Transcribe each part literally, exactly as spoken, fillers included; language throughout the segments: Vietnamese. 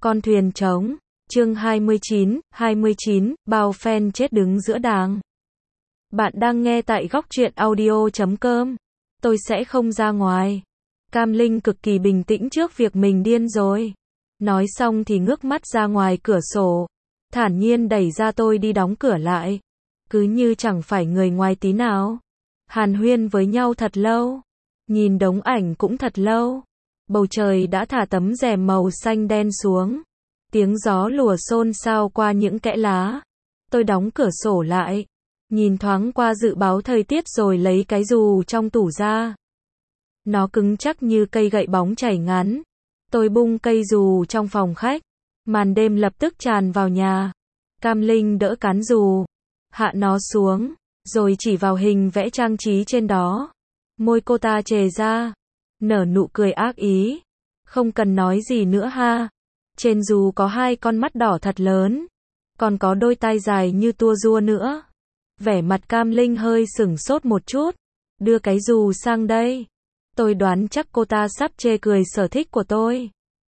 Con thuyền trống. Chương hai mươi chín, hai mươi chín, bao fan chết đứng giữa đàng. Bạn đang nghe tại góc truyện audio chấm com. Tôi sẽ không ra ngoài. Cam Linh cực kỳ bình tĩnh trước việc mình điên rồi. Nói xong thì ngước mắt ra ngoài cửa sổ. Thản nhiên đẩy ra tôi đi đóng cửa lại. Cứ như chẳng phải người ngoài tí nào. Hàn huyên với nhau thật lâu. Nhìn đống ảnh cũng thật lâu. Bầu trời đã thả tấm rèm màu xanh đen xuống. Tiếng gió lùa xôn xao qua những kẽ lá. Tôi đóng cửa sổ lại. Nhìn thoáng qua dự báo thời tiết rồi lấy cái dù trong tủ ra. Nó cứng chắc như cây gậy bóng chảy ngắn. Tôi bung cây dù trong phòng khách. Màn đêm lập tức tràn vào nhà. Cam Linh đỡ cán dù. Hạ nó xuống. Rồi chỉ vào hình vẽ trang trí trên đó. Môi cô ta trề ra. Nở nụ cười ác ý. Không cần nói gì nữa ha. Trên dù có hai con mắt đỏ thật lớn. Còn có đôi tai dài như tua rua nữa. Vẻ mặt Cam Linh hơi sửng sốt một chút. Đưa cái dù sang đây. Tôi đoán chắc cô ta sắp chê cười sở thích của tôi.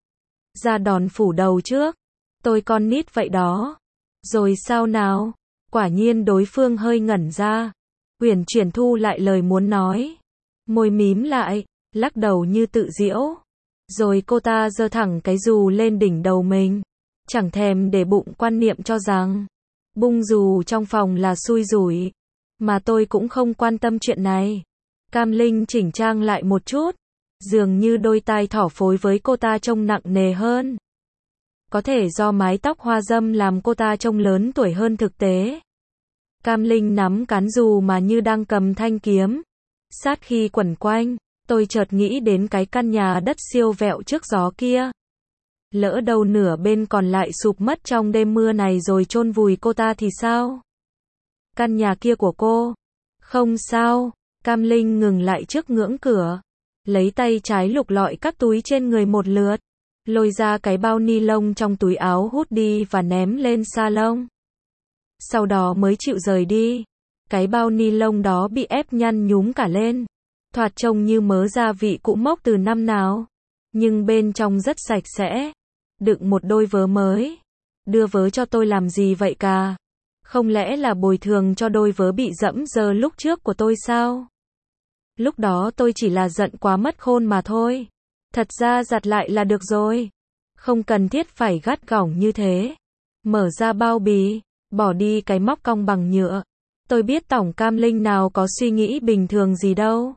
Ra đòn phủ đầu trước. Tôi con nít vậy đó. Rồi sao nào? Quả nhiên đối phương hơi ngẩn ra. Uyển chuyển thu lại lời muốn nói. Môi mím lại, lắc đầu như tự giễu. Rồi cô ta giơ thẳng cái dù lên đỉnh đầu mình. Chẳng thèm để bụng quan niệm cho rằng bung dù trong phòng là xui rủi. Mà tôi cũng không quan tâm chuyện này. Cam Linh chỉnh trang lại một chút. Dường như đôi tai thỏ phối với cô ta trông nặng nề hơn. Có thể do mái tóc hoa râm làm cô ta trông lớn tuổi hơn thực tế. Cam Linh nắm cán dù mà như đang cầm thanh kiếm. Sát khi quẩn quanh, tôi chợt nghĩ đến cái căn nhà đất siêu vẹo trước gió kia. Lỡ đâu nửa bên còn lại sụp mất trong đêm mưa này rồi chôn vùi cô ta thì sao? Căn nhà kia của cô? Không sao. Cam Linh ngừng lại trước ngưỡng cửa. Lấy tay trái lục lọi các túi trên người một lượt. Lôi ra cái bao ni lông trong túi áo hút đi và ném lên salon. Sau đó mới chịu rời đi. Cái bao ni lông đó bị ép nhăn nhúm cả lên. Thoạt trông như mớ gia vị cũ mốc từ năm nào. Nhưng bên trong rất sạch sẽ. Đựng một đôi vớ mới. Đưa vớ cho tôi làm gì vậy cả? Không lẽ là bồi thường cho đôi vớ bị dẫm dơ lúc trước của tôi sao? Lúc đó tôi chỉ là giận quá mất khôn mà thôi. Thật ra giặt lại là được rồi. Không cần thiết phải gắt gỏng như thế. Mở ra bao bì. Bỏ đi cái móc cong bằng nhựa. Tôi biết tổng Cam Linh nào có suy nghĩ bình thường gì đâu.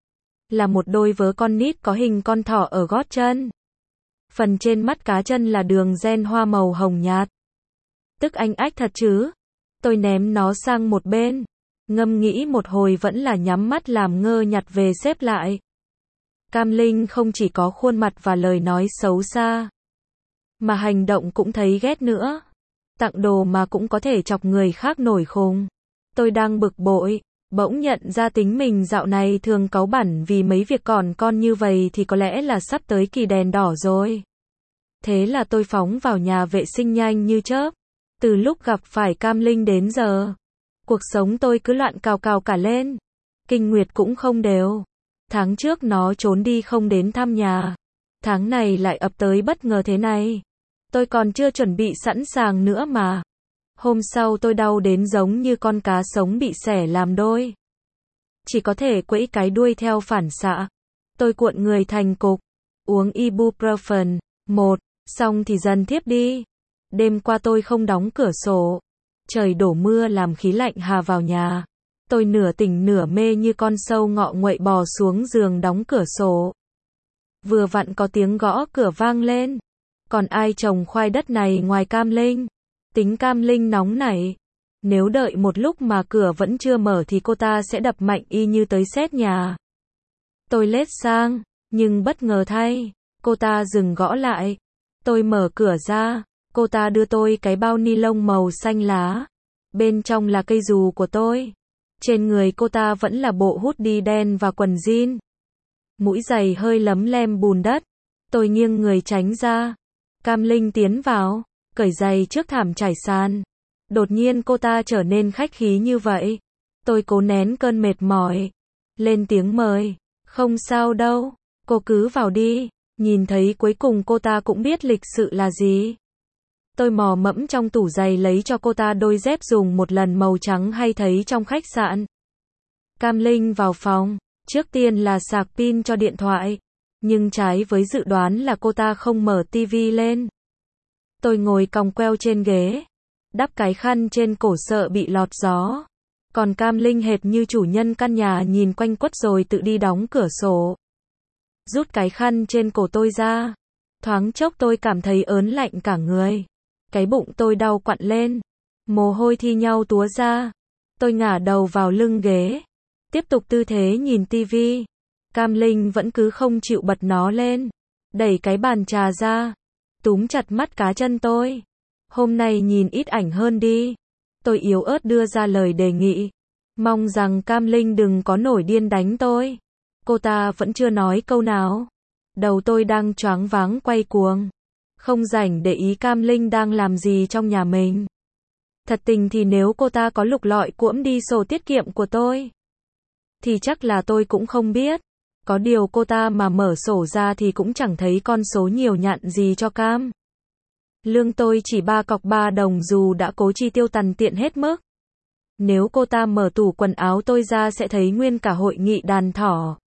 Là một đôi vớ con nít có hình con thỏ ở gót chân. Phần trên mắt cá chân là đường ren hoa màu hồng nhạt. Tức anh ách thật chứ. Tôi ném nó sang một bên. Ngâm nghĩ một hồi vẫn là nhắm mắt làm ngơ nhặt về xếp lại. Cam Linh không chỉ có khuôn mặt và lời nói xấu xa. Mà hành động cũng thấy ghét nữa. Tặng đồ mà cũng có thể chọc người khác nổi khùng. Tôi đang bực bội. Bỗng nhận ra tính mình dạo này thường cáu bẳn vì mấy việc còn con như vậy thì có lẽ là sắp tới kỳ đèn đỏ rồi. Thế là tôi phóng vào nhà vệ sinh nhanh như chớp. Từ lúc gặp phải Cam Linh đến giờ, cuộc sống tôi cứ loạn cào cào cả lên. Kinh nguyệt cũng không đều. Tháng trước nó trốn đi không đến thăm nhà. Tháng này lại ập tới bất ngờ thế này. Tôi còn chưa chuẩn bị sẵn sàng nữa mà. Hôm sau tôi đau đến giống như con cá sống bị xẻ làm đôi. Chỉ có thể quẫy cái đuôi theo phản xạ. Tôi cuộn người thành cục. Uống ibuprofen. Một. Xong thì dần thiếp đi. Đêm qua tôi không đóng cửa sổ. Trời đổ mưa làm khí lạnh hà vào nhà. Tôi nửa tỉnh nửa mê như con sâu ngọ nguậy bò xuống giường đóng cửa sổ. Vừa vặn có tiếng gõ cửa vang lên. Còn ai trồng khoai đất này ngoài Cam Linh? Tính Cam Linh nóng nảy. Nếu đợi một lúc mà cửa vẫn chưa mở thì cô ta sẽ đập mạnh y như tới xét nhà. Tôi lết sang, nhưng bất ngờ thay, cô ta dừng gõ lại. Tôi mở cửa ra, cô ta đưa tôi cái bao ni lông màu xanh lá. Bên trong là cây dù của tôi. Trên người cô ta vẫn là bộ hoodie đen và quần jean. Mũi giày hơi lấm lem bùn đất. Tôi nghiêng người tránh ra. Cam Linh tiến vào. Cởi giày trước thảm trải sàn. Đột nhiên cô ta trở nên khách khí như vậy. Tôi cố nén cơn mệt mỏi. Lên tiếng mời. Không sao đâu. Cô cứ vào đi. Nhìn thấy cuối cùng cô ta cũng biết lịch sự là gì. Tôi mò mẫm trong tủ giày lấy cho cô ta đôi dép dùng một lần màu trắng hay thấy trong khách sạn. Cam Linh vào phòng, trước tiên là sạc pin cho điện thoại, nhưng trái với dự đoán là cô ta không mở tivi lên. Tôi ngồi còng queo trên ghế, đắp cái khăn trên cổ sợ bị lọt gió. Còn Cam Linh hệt như chủ nhân căn nhà nhìn quanh quất rồi tự đi đóng cửa sổ. Rút cái khăn trên cổ tôi ra. Thoáng chốc tôi cảm thấy ớn lạnh cả người. Cái bụng tôi đau quặn lên. Mồ hôi thi nhau túa ra. Tôi ngả đầu vào lưng ghế. Tiếp tục tư thế nhìn tivi. Cam Linh vẫn cứ không chịu bật nó lên. Đẩy cái bàn trà ra. Túm chặt mắt cá chân tôi. Hôm nay nhìn ít ảnh hơn đi. Tôi yếu ớt đưa ra lời đề nghị. Mong rằng Cam Linh đừng có nổi điên đánh tôi. Cô ta vẫn chưa nói câu nào. Đầu tôi đang choáng váng quay cuồng. Không rảnh để ý Cam Linh đang làm gì trong nhà mình. Thật tình thì nếu cô ta có lục lọi cuỗm đi sổ tiết kiệm của tôi, thì chắc là tôi cũng không biết. Có điều cô ta mà mở sổ ra thì cũng chẳng thấy con số nhiều nhặn gì cho Cam. Lương tôi chỉ ba cọc ba đồng dù đã cố chi tiêu tằn tiện hết mức. Nếu cô ta mở tủ quần áo tôi ra sẽ thấy nguyên cả hội nghị đàn thỏ.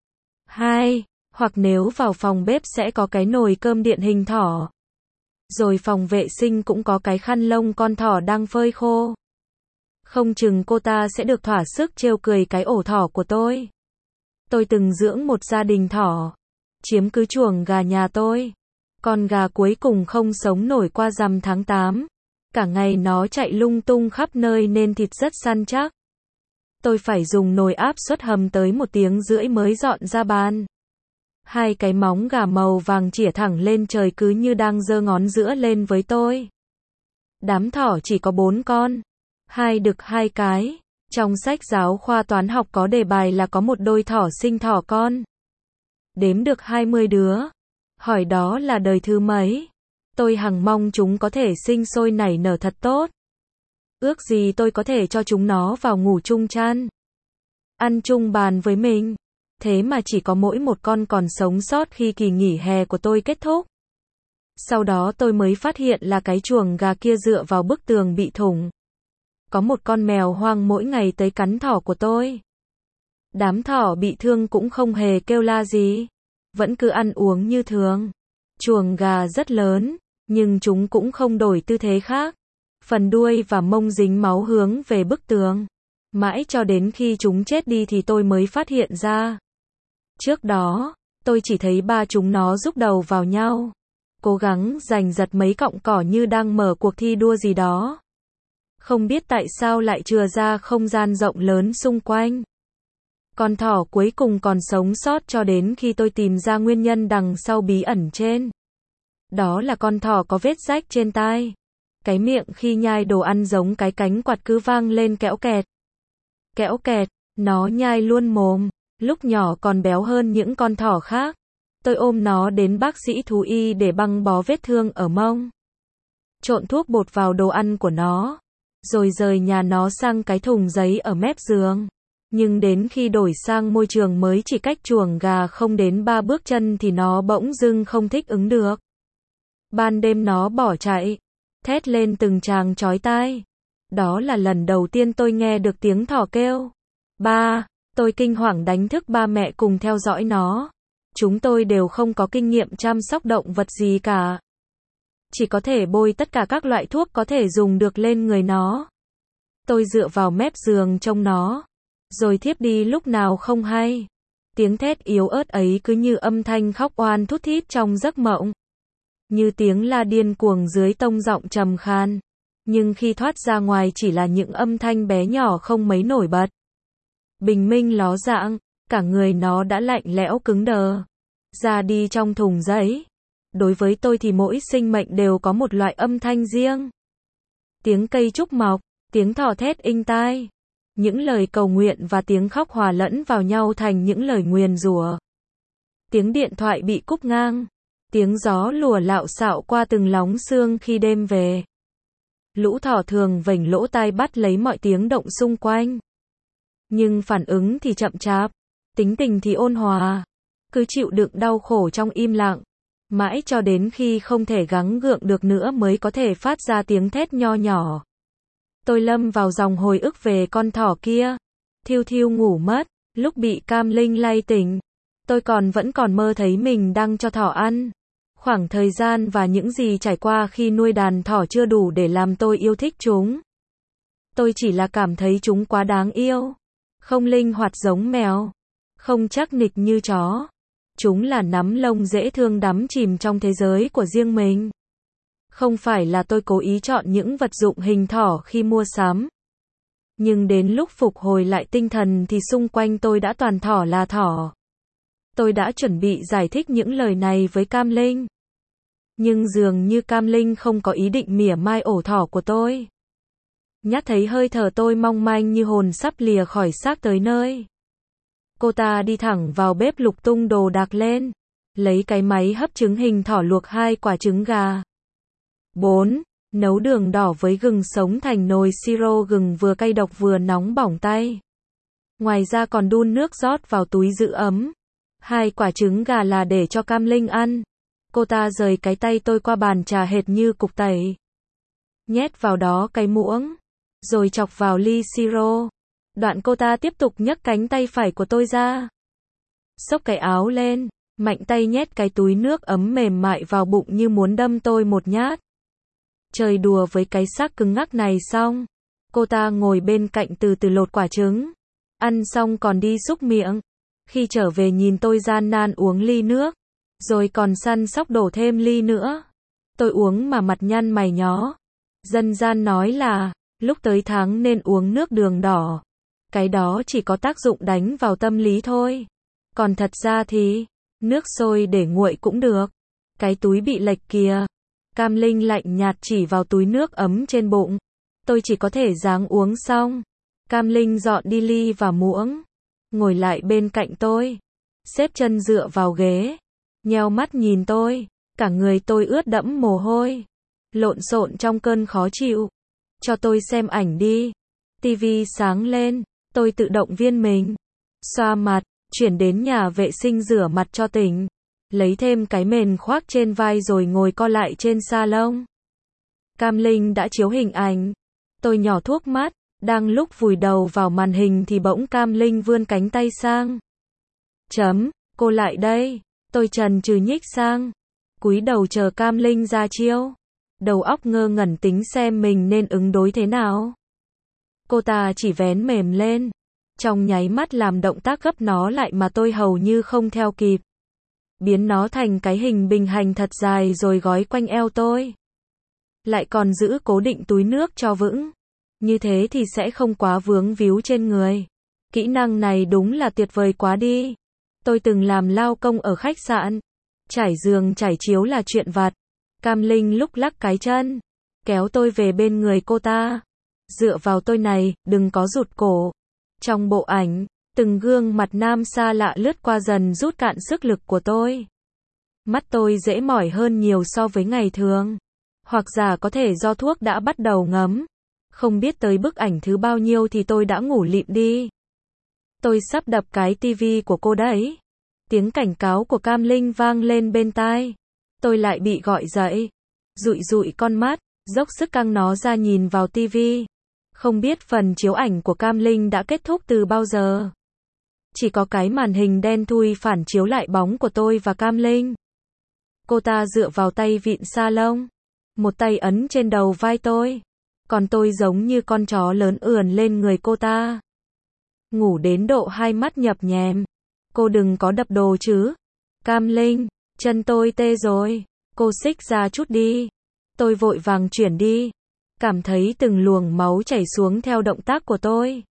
Hai, hoặc nếu vào phòng bếp sẽ có cái nồi cơm điện hình thỏ. Rồi phòng vệ sinh cũng có cái khăn lông con thỏ đang phơi khô. Không chừng cô ta sẽ được thỏa sức trêu cười cái ổ thỏ của tôi. Tôi từng dưỡng một gia đình thỏ, chiếm cứ chuồng gà nhà tôi. Con gà cuối cùng không sống nổi qua rằm tháng tám. Cả ngày nó chạy lung tung khắp nơi nên thịt rất săn chắc. Tôi phải dùng nồi áp suất hầm tới một tiếng rưỡi mới dọn ra bàn. Hai cái móng gà màu vàng chĩa thẳng lên trời cứ như đang giơ ngón giữa lên với tôi. Đám thỏ chỉ có bốn con. Hai đực hai cái. Trong sách giáo khoa toán học có đề bài là có một đôi thỏ sinh thỏ con. Đếm được hai mươi đứa. Hỏi đó là đời thứ mấy? Tôi hằng mong chúng có thể sinh sôi nảy nở thật tốt. Ước gì tôi có thể cho chúng nó vào ngủ chung chăn, ăn chung bàn với mình. Thế mà chỉ có mỗi một con còn sống sót khi kỳ nghỉ hè của tôi kết thúc. Sau đó tôi mới phát hiện là cái chuồng gà kia dựa vào bức tường bị thủng. Có một con mèo hoang mỗi ngày tới cắn thỏ của tôi. Đám thỏ bị thương cũng không hề kêu la gì. Vẫn cứ ăn uống như thường. Chuồng gà rất lớn, nhưng chúng cũng không đổi tư thế khác. Phần đuôi và mông dính máu hướng về bức tường. Mãi cho đến khi chúng chết đi thì tôi mới phát hiện ra. Trước đó, tôi chỉ thấy ba chúng nó rúc đầu vào nhau. Cố gắng giành giật mấy cọng cỏ như đang mở cuộc thi đua gì đó. Không biết tại sao lại chừa ra không gian rộng lớn xung quanh. Con thỏ cuối cùng còn sống sót cho đến khi tôi tìm ra nguyên nhân đằng sau bí ẩn trên. Đó là con thỏ có vết rách trên tai. Cái miệng khi nhai đồ ăn giống cái cánh quạt cứ vang lên kẽo kẹt. Kẽo kẹt, nó nhai luôn mồm, lúc nhỏ còn béo hơn những con thỏ khác. Tôi ôm nó đến bác sĩ thú y để băng bó vết thương ở mông. Trộn thuốc bột vào đồ ăn của nó, rồi rời nhà nó sang cái thùng giấy ở mép giường. Nhưng đến khi đổi sang môi trường mới chỉ cách chuồng gà không đến ba bước chân thì nó bỗng dưng không thích ứng được. Ban đêm nó bỏ chạy, thét lên từng tràng chói tai. Đó là lần đầu tiên tôi nghe được tiếng thỏ kêu. Ba, tôi kinh hoàng đánh thức ba mẹ cùng theo dõi nó. Chúng tôi đều không có kinh nghiệm chăm sóc động vật gì cả. Chỉ có thể bôi tất cả các loại thuốc có thể dùng được lên người nó. Tôi dựa vào mép giường trông nó, rồi thiếp đi lúc nào không hay. Tiếng thét yếu ớt ấy cứ như âm thanh khóc oan thút thít trong giấc mộng. Như tiếng la điên cuồng dưới tông giọng trầm khan. Nhưng khi thoát ra ngoài chỉ là những âm thanh bé nhỏ không mấy nổi bật. Bình minh ló dạng, cả người nó đã lạnh lẽo cứng đờ. Ra đi trong thùng giấy. Đối với tôi thì mỗi sinh mệnh đều có một loại âm thanh riêng. Tiếng cây trúc mọc, tiếng thỏ thét inh tai. Những lời cầu nguyện và tiếng khóc hòa lẫn vào nhau thành những lời nguyền rủa. Tiếng điện thoại bị cúp ngang. Tiếng gió lùa lạo xạo qua từng lóng xương khi đêm về. Lũ thỏ thường vểnh lỗ tai bắt lấy mọi tiếng động xung quanh. Nhưng phản ứng thì chậm chạp, tính tình thì ôn hòa. cứ chịu đựng đau khổ trong im lặng, mãi cho đến khi không thể gắng gượng được nữa mới có thể phát ra tiếng thét nho nhỏ. Tôi lâm vào dòng hồi ức về con thỏ kia. Thiêu Thiêu ngủ mất, lúc bị Cam Linh lay tỉnh, tôi còn vẫn còn mơ thấy mình đang cho thỏ ăn. Khoảng thời gian và những gì trải qua khi nuôi đàn thỏ chưa đủ để làm tôi yêu thích chúng. Tôi chỉ là cảm thấy chúng quá đáng yêu, không linh hoạt giống mèo, không chắc nịch như chó. Chúng là nắm lông dễ thương đắm chìm trong thế giới của riêng mình. Không phải là tôi cố ý chọn những vật dụng hình thỏ khi mua sắm. Nhưng đến lúc phục hồi lại tinh thần thì xung quanh tôi đã toàn thỏ là thỏ. Tôi đã chuẩn bị giải thích những lời này với Cam Linh. Nhưng dường như Cam Linh không có ý định mỉa mai ổ thỏ của tôi. Nhát thấy hơi thở tôi mong manh như hồn sắp lìa khỏi xác tới nơi. Cô ta đi thẳng vào bếp lục tung đồ đạc lên. Lấy cái máy hấp trứng hình thỏ luộc hai quả trứng gà. bốn. Nấu đường đỏ với gừng sống thành nồi siro gừng vừa cay độc vừa nóng bỏng tay. Ngoài ra còn đun nước rót vào túi giữ ấm. Hai quả trứng gà là để cho Cam Linh ăn. Cô ta rời cái tay tôi qua bàn trà hệt như cục tẩy. Nhét vào đó cái muỗng. Rồi chọc vào ly siro. Đoạn cô ta tiếp tục nhấc cánh tay phải của tôi ra. Xốc cái áo lên. Mạnh tay nhét cái túi nước ấm mềm mại vào bụng như muốn đâm tôi một nhát. Chơi đùa với cái xác cứng ngắc này xong. Cô ta ngồi bên cạnh từ từ lột quả trứng. Ăn xong còn đi xúc miệng. Khi trở về nhìn tôi gian nan uống ly nước. Rồi còn săn sóc đổ thêm ly nữa. Tôi uống mà mặt nhăn mày nhó. Dân gian nói là, lúc tới tháng nên uống nước đường đỏ. Cái đó chỉ có tác dụng đánh vào tâm lý thôi. Còn thật ra thì, nước sôi để nguội cũng được. Cái túi bị lệch kìa. Cam Linh lạnh nhạt chỉ vào túi nước ấm trên bụng. Tôi chỉ có thể ráng uống xong. Cam Linh dọn đi ly và muỗng. Ngồi lại bên cạnh tôi. Xếp chân dựa vào ghế. Nheo mắt nhìn tôi. Cả người tôi ướt đẫm mồ hôi. Lộn xộn trong cơn khó chịu. Cho tôi xem ảnh đi. Tivi sáng lên. Tôi tự động viên mình. Xoa mặt. Chuyển đến nhà vệ sinh rửa mặt cho tỉnh. Lấy thêm cái mền khoác trên vai rồi ngồi co lại trên salon. Cam Linh đã chiếu hình ảnh. Tôi nhỏ thuốc mắt. Đang lúc vùi đầu vào màn hình thì bỗng Cam Linh vươn cánh tay sang. Chấm, cô lại đây. Tôi chần chừ nhích sang. Cúi đầu chờ Cam Linh ra chiêu. Đầu óc ngơ ngẩn tính xem mình nên ứng đối thế nào. Cô ta chỉ vén mềm lên. Trong nháy mắt làm động tác gấp nó lại mà tôi hầu như không theo kịp. Biến nó thành cái hình bình hành thật dài rồi gói quanh eo tôi. Lại còn giữ cố định túi nước cho vững. Như thế thì sẽ không quá vướng víu trên người. Kỹ năng này đúng là tuyệt vời quá đi. Tôi từng làm lao công ở khách sạn. Trải giường trải chiếu là chuyện vặt. Cam Linh lúc lắc cái chân. Kéo tôi về bên người cô ta. Dựa vào tôi này, đừng có rụt cổ. Trong bộ ảnh, từng gương mặt nam xa lạ lướt qua dần rút cạn sức lực của tôi. Mắt tôi dễ mỏi hơn nhiều so với ngày thường. Hoặc giả có thể do thuốc đã bắt đầu ngấm. Không biết tới bức ảnh thứ bao nhiêu thì tôi đã ngủ lịm đi. Tôi sắp đập cái tivi của cô đấy. Tiếng cảnh cáo của Cam Linh vang lên bên tai. Tôi lại bị gọi dậy. Dụi dụi con mắt, dốc sức căng nó ra nhìn vào tivi. Không biết phần chiếu ảnh của Cam Linh đã kết thúc từ bao giờ. Chỉ có cái màn hình đen thui phản chiếu lại bóng của tôi và Cam Linh. Cô ta dựa vào tay vịn salon. Một tay ấn trên đầu vai tôi. Còn tôi giống như con chó lớn ườn lên người cô ta. Ngủ đến độ hai mắt nhập nhèm. Cô đừng có đập đồ chứ. Cam Linh, chân tôi tê rồi. Cô xích ra chút đi. Tôi vội vàng chuyển đi. Cảm thấy từng luồng máu chảy xuống theo động tác của tôi.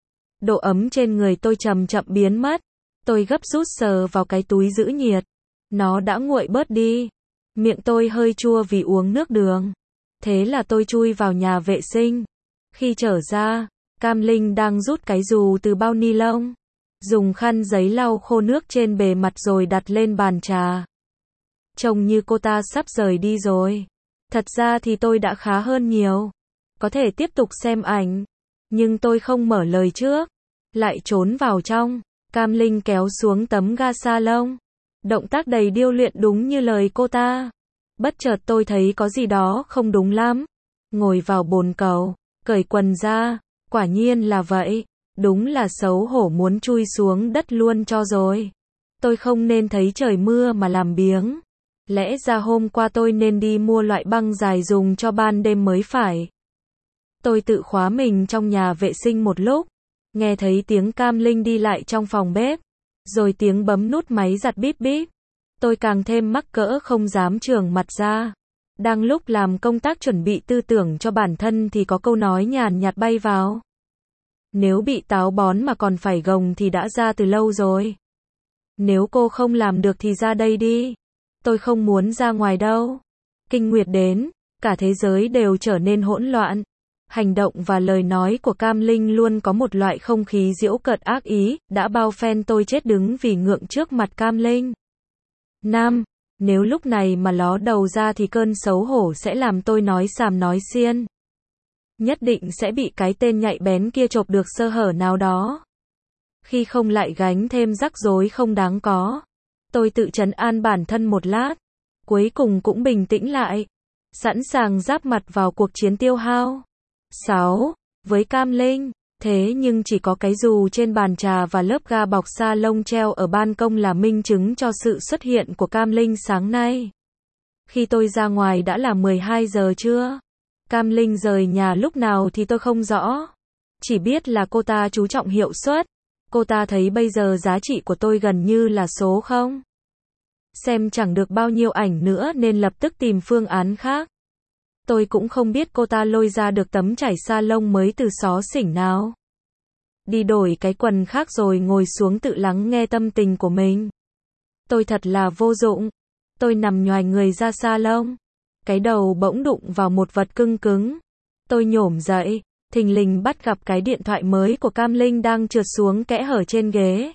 Độ ấm trên người tôi chậm chậm biến mất. Tôi gấp rút sờ vào cái túi giữ nhiệt. Nó đã nguội bớt đi. Miệng tôi hơi chua vì uống nước đường. Thế là tôi chui vào nhà vệ sinh. Khi trở ra, Cam Linh đang rút cái dù từ bao ni lông. Dùng khăn giấy lau khô nước trên bề mặt rồi đặt lên bàn trà. Trông như cô ta sắp rời đi rồi. Thật ra thì tôi đã khá hơn nhiều. Có thể tiếp tục xem ảnh. Nhưng tôi không mở lời trước. Lại trốn vào trong. Cam Linh kéo xuống tấm ga salon. Động tác đầy điêu luyện đúng như lời cô ta. Bất chợt tôi thấy có gì đó không đúng lắm. Ngồi vào bồn cầu, cởi quần ra, quả nhiên là vậy. Đúng là xấu hổ muốn chui xuống đất luôn cho rồi. Tôi không nên thấy trời mưa mà làm biếng. Lẽ ra hôm qua tôi nên đi mua loại băng dài dùng cho ban đêm mới phải. Tôi tự khóa mình trong nhà vệ sinh một lúc. Nghe thấy tiếng Cam Linh đi lại trong phòng bếp. Rồi tiếng bấm nút máy giặt bíp bíp. Tôi càng thêm mắc cỡ không dám trường mặt ra. Đang lúc làm công tác chuẩn bị tư tưởng cho bản thân thì có câu nói nhàn nhạt bay vào. Nếu bị táo bón mà còn phải gồng thì đã ra từ lâu rồi. Nếu cô không làm được thì ra đây đi. Tôi không muốn ra ngoài đâu. Kinh nguyệt đến, cả thế giới đều trở nên hỗn loạn. Hành động và lời nói của Cam Linh luôn có một loại không khí giễu cợt ác ý, đã bao phen tôi chết đứng vì ngượng trước mặt Cam Linh. Nam, nếu lúc này mà ló đầu ra thì cơn xấu hổ sẽ làm tôi nói xàm nói xiên. Nhất định sẽ bị cái tên nhạy bén kia chộp được sơ hở nào đó. Khi không lại gánh thêm rắc rối không đáng có. Tôi tự trấn an bản thân một lát. Cuối cùng cũng bình tĩnh lại. Sẵn sàng giáp mặt vào cuộc chiến tiêu hao. sáu. Với Cam Linh. Thế nhưng chỉ có cái dù trên bàn trà và lớp ga bọc sa lông treo ở ban công là minh chứng cho sự xuất hiện của Cam Linh sáng nay. Khi tôi ra ngoài đã là mười hai giờ trưa. Cam Linh rời nhà lúc nào thì tôi không rõ. Chỉ biết là cô ta chú trọng hiệu suất. Cô ta thấy bây giờ giá trị của tôi gần như là số không. Xem chẳng được bao nhiêu ảnh nữa nên lập tức tìm phương án khác. Tôi cũng không biết cô ta lôi ra được tấm trải sa lông mới từ xó xỉnh nào. Đi đổi cái quần khác rồi ngồi xuống tự lắng nghe tâm tình của mình. Tôi thật là vô dụng. Tôi nằm nhoài người ra sa lông. Cái đầu bỗng đụng vào một vật cứng cứng. Tôi nhổm dậy, thình lình bắt gặp cái điện thoại mới của Cam Linh đang trượt xuống kẽ hở trên ghế.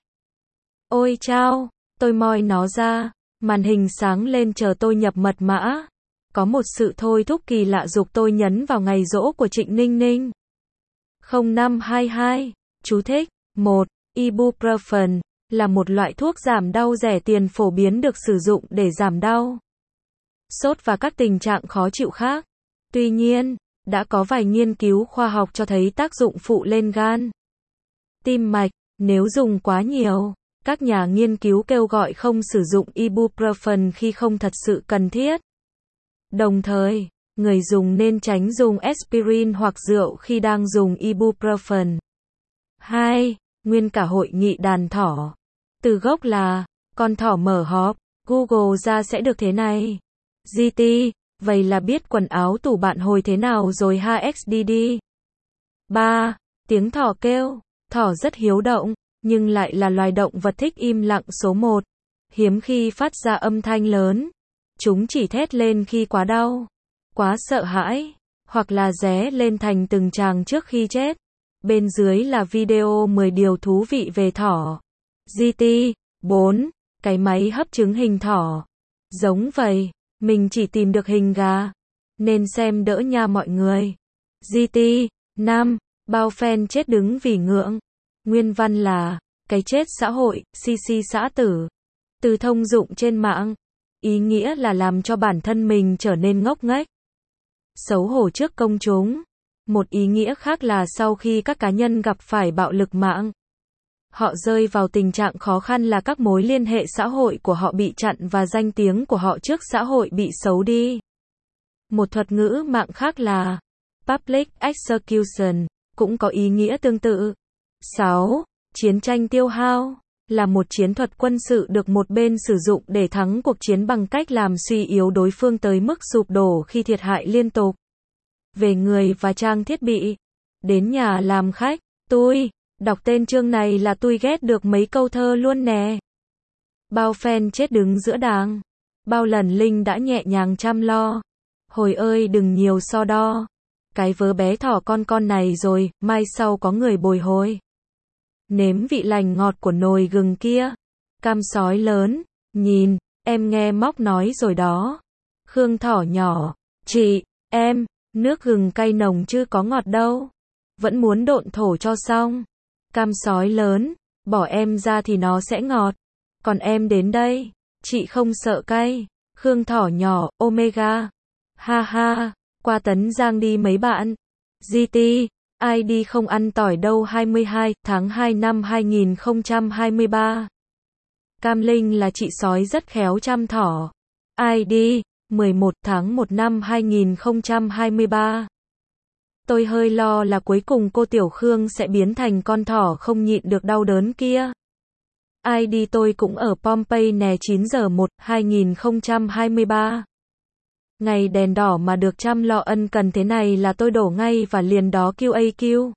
Ôi chao, tôi moi nó ra, màn hình sáng lên chờ tôi nhập mật mã. Có một sự thôi thúc kỳ lạ giục tôi nhấn vào ngày giỗ của Trịnh Ninh Ninh. không năm hai hai, chú thích, một. Ibuprofen là một loại thuốc giảm đau rẻ tiền phổ biến được sử dụng để giảm đau, sốt và các tình trạng khó chịu khác. Tuy nhiên, đã có vài nghiên cứu khoa học cho thấy tác dụng phụ lên gan, tim mạch, nếu dùng quá nhiều. Các nhà nghiên cứu kêu gọi không sử dụng ibuprofen khi không thật sự cần thiết. Đồng thời, người dùng nên tránh dùng aspirin hoặc rượu khi đang dùng ibuprofen. hai. Nguyên cả hội nghị đàn thỏ. Từ gốc là, con thỏ mở họp, Google ra sẽ được thế này. giê tê, vậy là biết quần áo tủ bạn hồi thế nào rồi ha ích đê đê. ba. Tiếng thỏ kêu. Thỏ rất hiếu động, nhưng lại là loài động vật thích im lặng số một. Hiếm khi phát ra âm thanh lớn. Chúng chỉ thét lên khi quá đau, quá sợ hãi, hoặc là ré lên thành từng tràng trước khi chết. Bên dưới là video mười điều thú vị về thỏ. giê tê. bốn. Cái máy hấp trứng hình thỏ. Giống vậy, mình chỉ tìm được hình gà. Nên xem đỡ nha mọi người. giê tê. năm. Bao fan chết đứng vì ngượng. Nguyên văn là, cái chết xã hội, xê xê xã tử. Từ thông dụng trên mạng. Ý nghĩa là làm cho bản thân mình trở nên ngốc nghếch, xấu hổ trước công chúng. Một ý nghĩa khác là sau khi các cá nhân gặp phải bạo lực mạng, họ rơi vào tình trạng khó khăn là các mối liên hệ xã hội của họ bị chặn và danh tiếng của họ trước xã hội bị xấu đi. Một thuật ngữ mạng khác là public execution, cũng có ý nghĩa tương tự. sáu. Chiến tranh tiêu hao là một chiến thuật quân sự được một bên sử dụng để thắng cuộc chiến bằng cách làm suy yếu đối phương tới mức sụp đổ khi thiệt hại liên tục về người và trang thiết bị. Đến nhà làm khách, tôi đọc tên chương này là tôi ghét được mấy câu thơ luôn nè. Bao fan chết đứng giữa đàng. Bao lần Linh đã nhẹ nhàng chăm lo. Hồi ơi đừng nhiều so đo. Cái vớ bé thỏ con con này rồi, mai sau có người bồi hồi. Nếm vị lành ngọt của nồi gừng kia. Cam sói lớn, nhìn, em nghe móc nói rồi đó. Khương thỏ nhỏ, chị, em, nước gừng cay nồng chứ có ngọt đâu. Vẫn muốn độn thổ cho xong. Cam sói lớn, bỏ em ra thì nó sẽ ngọt. Còn em đến đây, Chị không sợ cay. Khương thỏ nhỏ, Omega. Ha ha, qua Tấn Giang đi mấy bạn. giê tê, ai đi không ăn tỏi đâu hai mươi hai tháng hai năm hai nghìn không trăm hai mươi ba. Cam Linh là chị sói rất khéo chăm thỏ. i đê, mười một tháng một năm hai nghìn không trăm hai mươi ba. Tôi hơi lo là cuối cùng cô Tiểu Khương sẽ biến thành con thỏ không nhịn được đau đớn kia. i đê tôi cũng ở Pompey nè chín giờ một, hai nghìn không trăm hai mươi ba. Ngày đèn đỏ mà được chăm lo ân cần thế này là tôi đổ ngay và liền đó quy a quy.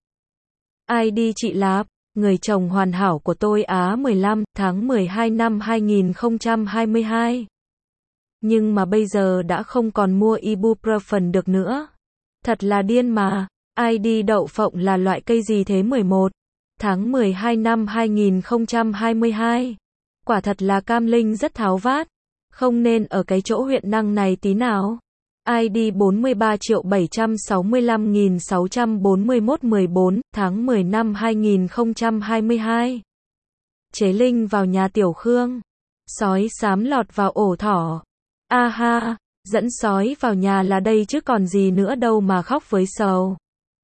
i đê chị Lạp, người chồng hoàn hảo của tôi Á mười lăm tháng mười hai năm hai nghìn không trăm hai mươi hai. Nhưng mà bây giờ đã không còn mua ibuprofen được nữa. Thật là điên mà. i đê đậu phộng là loại cây gì thế mười một tháng mười hai năm hai nghìn không trăm hai mươi hai. Quả thật là Cam Linh rất tháo vát. Không nên ở cái chỗ huyện năng này tí nào. i đê bốn mươi ba triệu bảy trăm sáu mươi lăm nghìn sáu trăm bốn mươi mốt mười bốn tháng mười năm hai nghìn không trăm hai mươi hai. Chế Linh vào nhà Tiểu Khương. Sói xám lọt vào ổ thỏ. A ha, dẫn sói vào nhà là đây chứ còn gì nữa đâu mà khóc với sầu.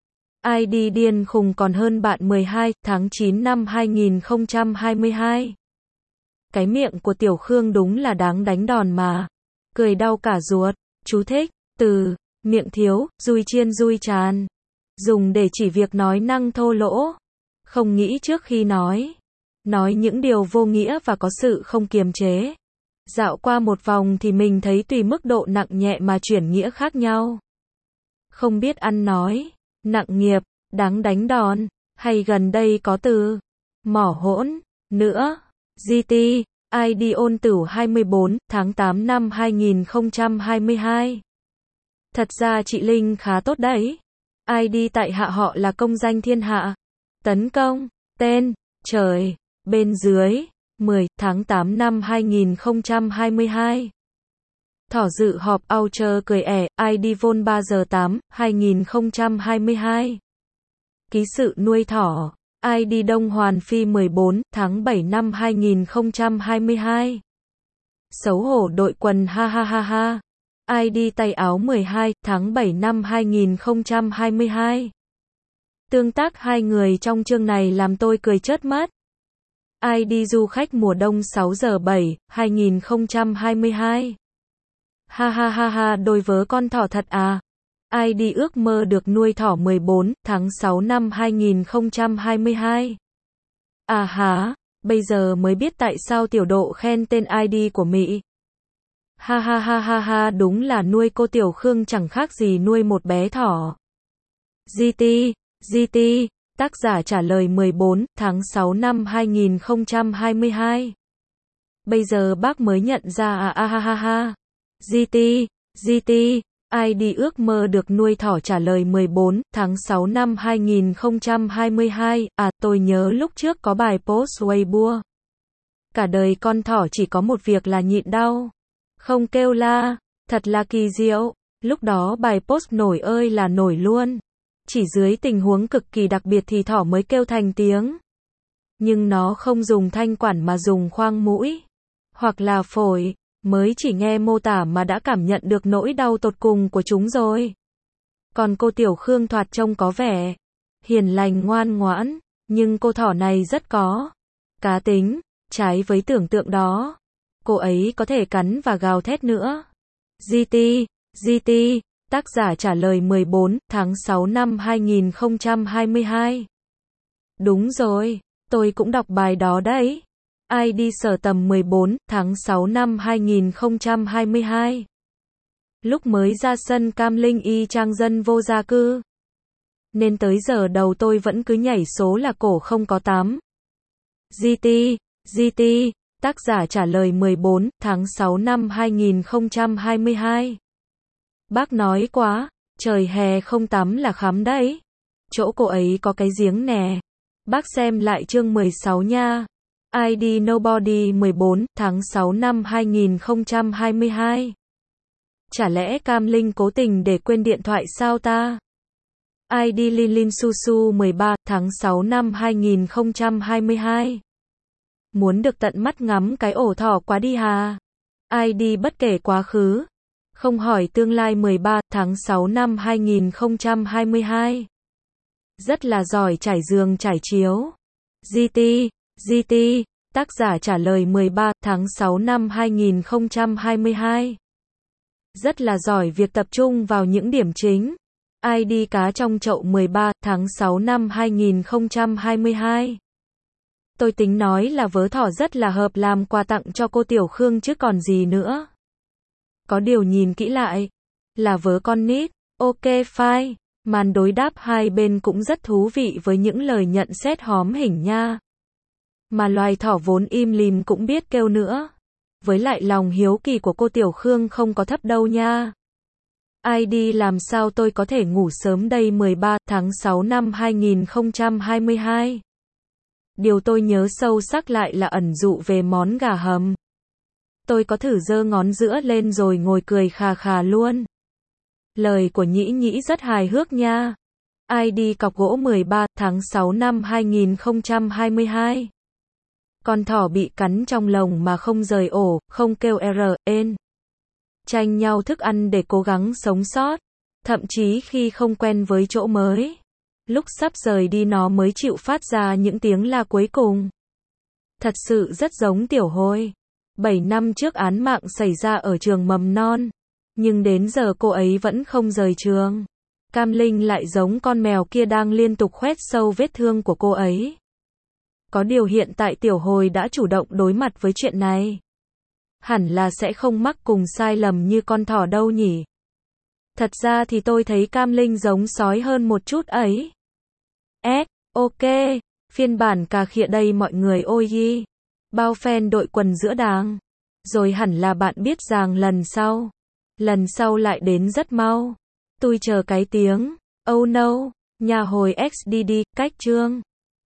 i đê điên khùng còn hơn bạn mười hai tháng chín năm hai nghìn không trăm hai mươi hai. Cái miệng của Tiểu Khương đúng là đáng đánh đòn mà. Cười đau cả ruột. Chú thích, từ, miệng thiếu, dui chiên dui tràn. Dùng để chỉ việc nói năng thô lỗ. Không nghĩ trước khi nói. Nói những điều vô nghĩa và có sự không kiềm chế. Dạo qua một vòng thì mình thấy tùy mức độ nặng nhẹ mà chuyển nghĩa khác nhau. Không biết ăn nói, nặng nghiệp, đáng đánh đòn, hay gần đây có từ mỏ hỗn, nữa. giê tê, i đê ôn tửu hai mươi bốn tháng tám năm hai nghìn không trăm hai mươi hai. Thật ra chị Linh khá tốt đấy. i đê tại hạ họ là công danh thiên hạ. Tấn công, tên, trời, bên dưới, mười tháng tám năm hai nghìn không trăm hai mươi hai. Thỏ dự họp Oucher cười ẻ, i đê Vol ba giờ tám, hai nghìn không trăm hai mươi hai. Ký sự nuôi thỏ. i đê Đông Hoàn Phi mười bốn tháng bảy năm hai nghìn không trăm hai mươi hai. Xấu hổ đội quần ha ha ha ha. i đê tay áo mười hai tháng bảy năm hai nghìn không trăm hai mươi hai. Tương tác hai người trong chương này làm tôi cười chớt mắt. i đê du khách mùa đông sáu giờ bảy, hai nghìn không trăm hai mươi hai. Ha ha ha ha đôi vớ con thỏ thật à. i đê ước mơ được nuôi thỏ mười bốn tháng sáu năm hai nghìn không trăm hai mươi hai. À hả, bây giờ mới biết tại sao Tiểu Độ khen tên i đê của Mỹ. Ha ha ha ha ha đúng là nuôi cô Tiểu Khương chẳng khác gì nuôi một bé thỏ. giê tê, giê tê, tác giả trả lời mười bốn tháng sáu năm hai nghìn không trăm hai mươi hai. Bây giờ bác mới nhận ra à à ha ha ha. giê tê, giê tê, i đê ước mơ được nuôi thỏ trả lời mười bốn tháng sáu năm hai nghìn không trăm hai mươi hai. À tôi nhớ lúc trước có bài post Weibo. Cả đời con thỏ chỉ có một việc là nhịn đau. Không kêu la. Thật là kỳ diệu. Lúc đó bài post nổi ơi là nổi luôn. Chỉ dưới tình huống cực kỳ đặc biệt thì thỏ mới kêu thành tiếng. Nhưng nó không dùng thanh quản mà dùng khoang mũi. Hoặc là phổi. Mới chỉ nghe mô tả mà đã cảm nhận được nỗi đau tột cùng của chúng rồi. Còn cô Tiểu Khương thoạt trông có vẻ hiền lành ngoan ngoãn, nhưng cô thỏ này rất có cá tính, trái với tưởng tượng đó. Cô ấy có thể cắn và gào thét nữa. giê tê, giê tê, tác giả trả lời mười bốn tháng sáu năm hai nghìn không trăm hai mươi hai. Đúng rồi, tôi cũng đọc bài đó đấy. i đê sở tầm mười bốn tháng sáu năm hai nghìn không trăm hai mươi hai. Lúc mới ra sân Cam Linh y chang dân vô gia cư. Nên tới giờ đầu tôi vẫn cứ nhảy số là cổ không có tám. giê tê, giê tê, tác giả trả lời mười bốn tháng sáu năm hai nghìn không trăm hai mươi hai. Bác nói quá, trời hè không tắm là khắm đấy. Chỗ cô ấy có cái giếng nè. Bác xem lại chương mười sáu nha. i đê Nobody mười bốn tháng sáu năm hai nghìn không trăm hai mươi hai. Chả lẽ Cam Linh cố tình để quên điện thoại sao ta? i đê Lin Lin Su Su mười ba tháng sáu năm hai nghìn không trăm hai mươi hai. Muốn được tận mắt ngắm cái ổ thỏ quá đi hà. i đê bất kể quá khứ. Không hỏi tương lai mười ba tháng sáu năm hai nghìn không trăm hai mươi hai. Rất là giỏi trải giường trải chiếu. giê tê, giê tê, tác giả trả lời mười ba tháng sáu năm hai nghìn không trăm hai mươi hai. Rất là giỏi việc tập trung vào những điểm chính. i đê cá trong chậu mười ba tháng sáu năm hai nghìn không trăm hai mươi hai. Tôi tính nói là vớ thỏ rất là hợp làm quà tặng cho cô Tiểu Khương chứ còn gì nữa. Có điều nhìn kỹ lại, là vớ con nít. Ok fine, màn đối đáp hai bên cũng rất thú vị với những lời nhận xét hóm hỉnh nha. Mà loài thỏ vốn im lìm cũng biết kêu nữa. Với lại lòng hiếu kỳ của cô Tiểu Khương không có thấp đâu nha. i đê làm sao tôi có thể ngủ sớm đây mười ba tháng sáu năm hai nghìn không trăm hai mươi hai. Điều tôi nhớ sâu sắc lại là ẩn dụ về món gà hầm. Tôi có thử giơ ngón giữa lên rồi ngồi cười khà khà luôn. Lời của Nhĩ Nhĩ rất hài hước nha. i đê cọc gỗ mười ba tháng sáu năm hai nghìn không trăm hai mươi hai. Con thỏ bị cắn trong lồng mà không rời ổ, không kêu r, n. Tranh nhau thức ăn để cố gắng sống sót. Thậm chí khi không quen với chỗ mới, lúc sắp rời đi nó mới chịu phát ra những tiếng la cuối cùng. Thật sự rất giống Tiểu Hồi. bảy năm trước án mạng xảy ra ở trường mầm non. Nhưng đến giờ cô ấy vẫn không rời trường. Cam Linh lại giống con mèo kia đang liên tục khoét sâu vết thương của cô ấy. Có điều hiện tại Tiểu Hồi đã chủ động đối mặt với chuyện này. Hẳn là sẽ không mắc cùng sai lầm như con thỏ đâu nhỉ. Thật ra thì tôi thấy Cam Linh giống sói hơn một chút ấy. S, ok, phiên bản cà khịa đây mọi người ôi yi. Bao fan đội quần giữa đàng. Rồi hẳn là bạn biết rằng lần sau. Lần sau lại đến rất mau. Tôi chờ cái tiếng. Oh no, nhà hồi ích đê đê, cách chương.